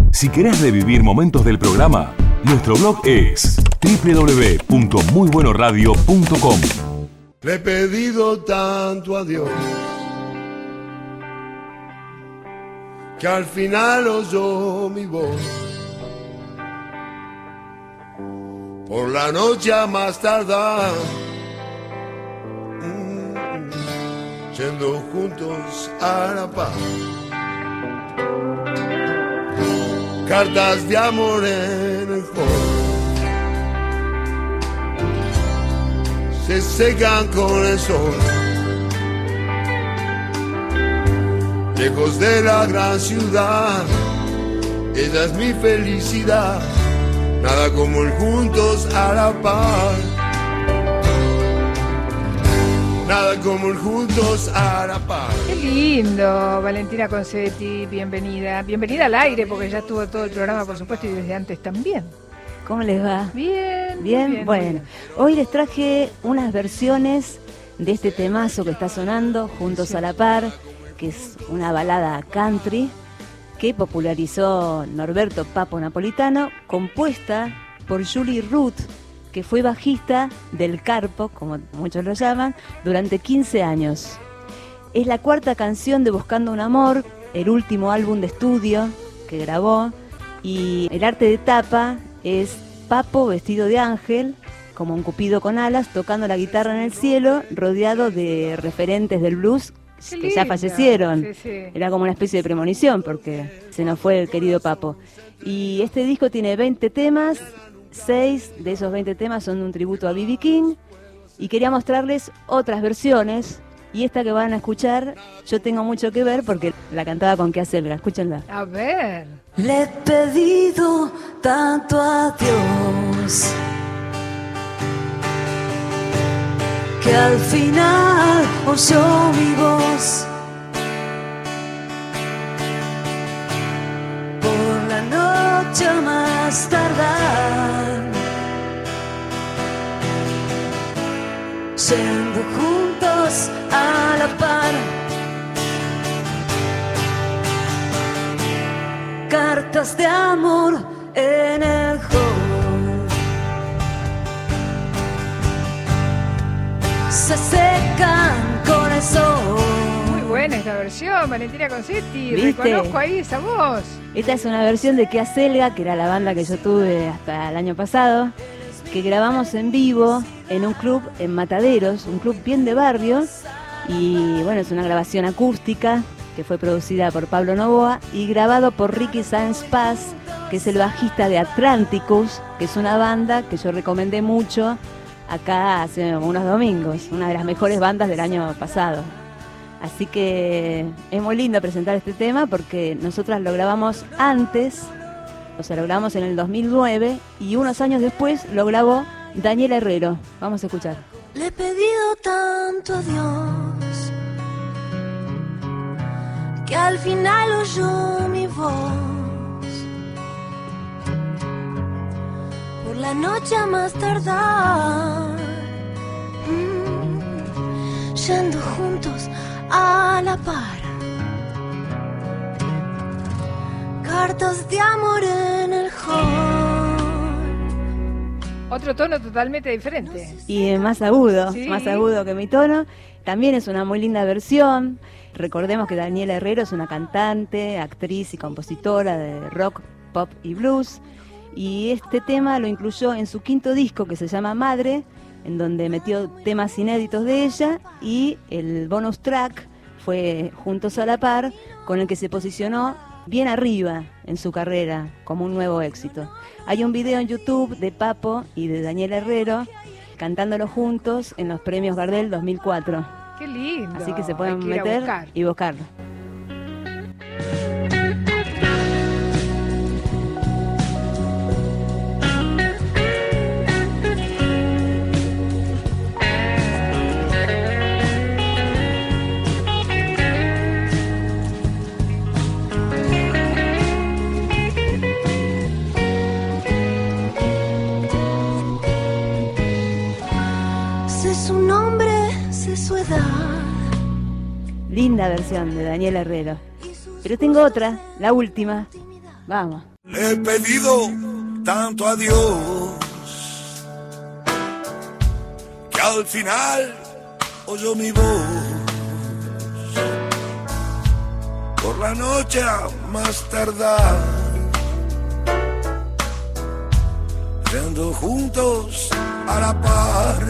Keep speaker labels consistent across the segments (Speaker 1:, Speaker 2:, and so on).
Speaker 1: Si querés revivir momentos del programa, nuestro blog es www.muybuenoradio.com.
Speaker 2: Le he pedido tanto a Dios que al final oyó mi voz. Por la noche a más tardar, yendo juntos a la paz. Cartas de amor en el fuego se secan con el sol. Lejos de la gran ciudad, ella es mi felicidad. Nada como el juntos a la par. Nada como el juntos a la par.
Speaker 3: Qué lindo, Valentina Concetti, bienvenida. Bienvenida al aire, porque ya estuvo todo el programa, por supuesto, y desde antes también.
Speaker 4: ¿Cómo les va?
Speaker 3: Bien,
Speaker 4: bien. Bueno, hoy les traje unas versiones de este temazo que está sonando, Juntos a la Par, que es una balada country que popularizó Norberto Papo Napolitano, compuesta por Julie Ruth, que fue bajista del Carpo, como muchos lo llaman, durante 15 años. Es la cuarta canción de Buscando un Amor, el último álbum de estudio que grabó, y el arte de tapa es Papo vestido de ángel, como un cupido con alas, tocando la guitarra en el cielo, rodeado de referentes del blues que ya fallecieron. Sí. Era como una especie de premonición porque se nos fue el querido Papo. Y este disco tiene 20 temas, 6 de esos 20 temas son un tributo a B.B. King, y quería mostrarles otras versiones, y esta que van a escuchar yo tengo mucho que ver porque la cantaba con Kea Selga. Escúchenla.
Speaker 3: A ver.
Speaker 5: Le he pedido tanto a Dios que al final oyó mi voz. Por la noche a más tardar, yendo juntos a la par. Cartas de amor en el hall se secan con el sol.
Speaker 3: Muy buena esta versión, Valentina Concetti.
Speaker 4: ¿Viste?
Speaker 3: Reconozco ahí esa voz.
Speaker 4: Esta es una versión de Kea Selga, que era la banda que yo tuve hasta el año pasado, que grabamos en vivo en un club en Mataderos, un club bien de barrio, y bueno, es una grabación acústica que fue producida por Pablo Novoa y grabado por Ricky Sáenz Paz, que es el bajista de Atlanticus, que es una banda que yo recomendé mucho acá hace unos domingos, una de las mejores bandas del año pasado. Así que es muy lindo presentar este tema porque nosotras lo grabamos antes, o sea, lo grabamos en el 2009 y unos años después lo grabó Daniela Herrero. Vamos a escuchar.
Speaker 5: Le he pedido tanto a Dios que al final oyó mi voz. Por la noche a más tardar, yendo juntos a la par. Cartas de amor en el hall.
Speaker 3: Otro tono totalmente diferente.
Speaker 4: Y más agudo,
Speaker 3: sí,
Speaker 4: más agudo que mi tono. También es una muy linda versión. Recordemos que Daniela Herrero es una cantante, actriz y compositora de rock, pop y blues. Y este tema lo incluyó en su quinto disco que se llama Madre, en donde metió temas inéditos de ella, y el bonus track fue Juntos a la Par, con el que se posicionó bien arriba en su carrera como un nuevo éxito. Hay un video en YouTube de Papo y de Daniela Herrero cantándolo juntos en los premios Gardel 2004.
Speaker 3: Qué lindo.
Speaker 4: Así que se pueden meter y buscarlo.
Speaker 5: Sé su nombre, sé su edad.
Speaker 4: Linda versión de Daniela Herrero. Pero tengo otra, la última. Vamos.
Speaker 6: Le he pedido tanto a Dios que al final oyó mi voz. Por la noche a más tardar, yendo juntos a la par,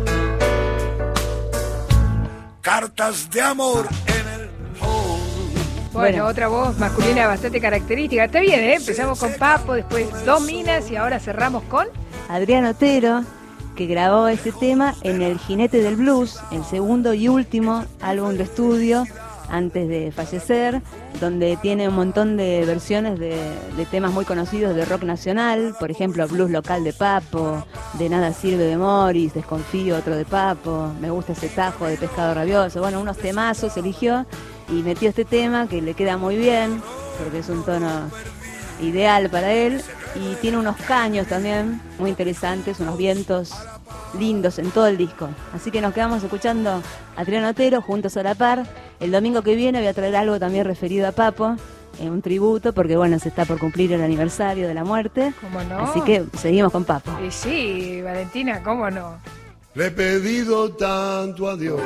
Speaker 6: cartas de amor en el hall.
Speaker 3: Bueno, otra voz masculina bastante característica. Está bien, ¿eh? Empezamos con Papo, después Dos Minas y ahora cerramos con
Speaker 4: Adrián Otero, que grabó este tema en El Jinete del Blues, el segundo y último álbum de estudio antes de fallecer, donde tiene un montón de versiones de temas muy conocidos de rock nacional, por ejemplo, Blues Local de Papo, De Nada Sirve de Morris, Desconfío, otro de Papo, Me Gusta Ese Tajo de Pescado Rabioso. Bueno, unos temazos eligió y metió este tema que le queda muy bien, porque es un tono ideal para él, y tiene unos caños también muy interesantes, unos vientos lindos en todo el disco. Así que nos quedamos escuchando a Adrián Otero, Juntos a la Par. El domingo que viene voy a traer algo también referido a Papo, un tributo, porque bueno, se está por cumplir el aniversario de la muerte.
Speaker 3: ¿Cómo no?
Speaker 4: Así que seguimos con Papo.
Speaker 3: Y sí, Valentina, ¿cómo no?
Speaker 2: Le he pedido tanto a Dios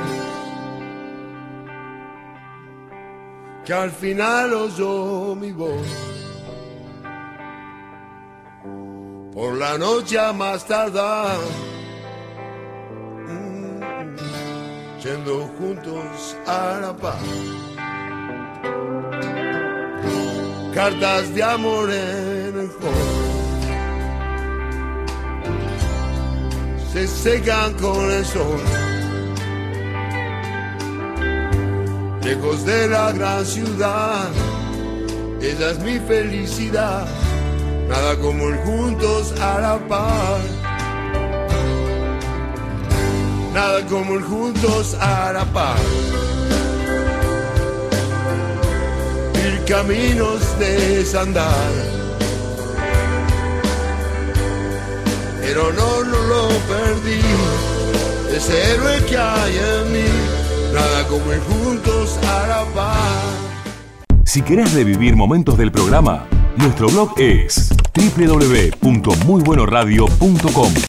Speaker 2: que al final oyó mi voz. Por la noche a más tardar, yendo juntos a la paz, cartas de amor en el hall se secan con el sol. Lejos de la gran ciudad, ella es mi felicidad. Nada como el juntos a la par. Nada como el juntos a la par. Ir caminos de desandar. Pero no lo perdí. Ese héroe que hay en mí. Nada como el juntos a la par.
Speaker 1: Si querés revivir momentos del programa, nuestro blog es www.muybuenoradio.com.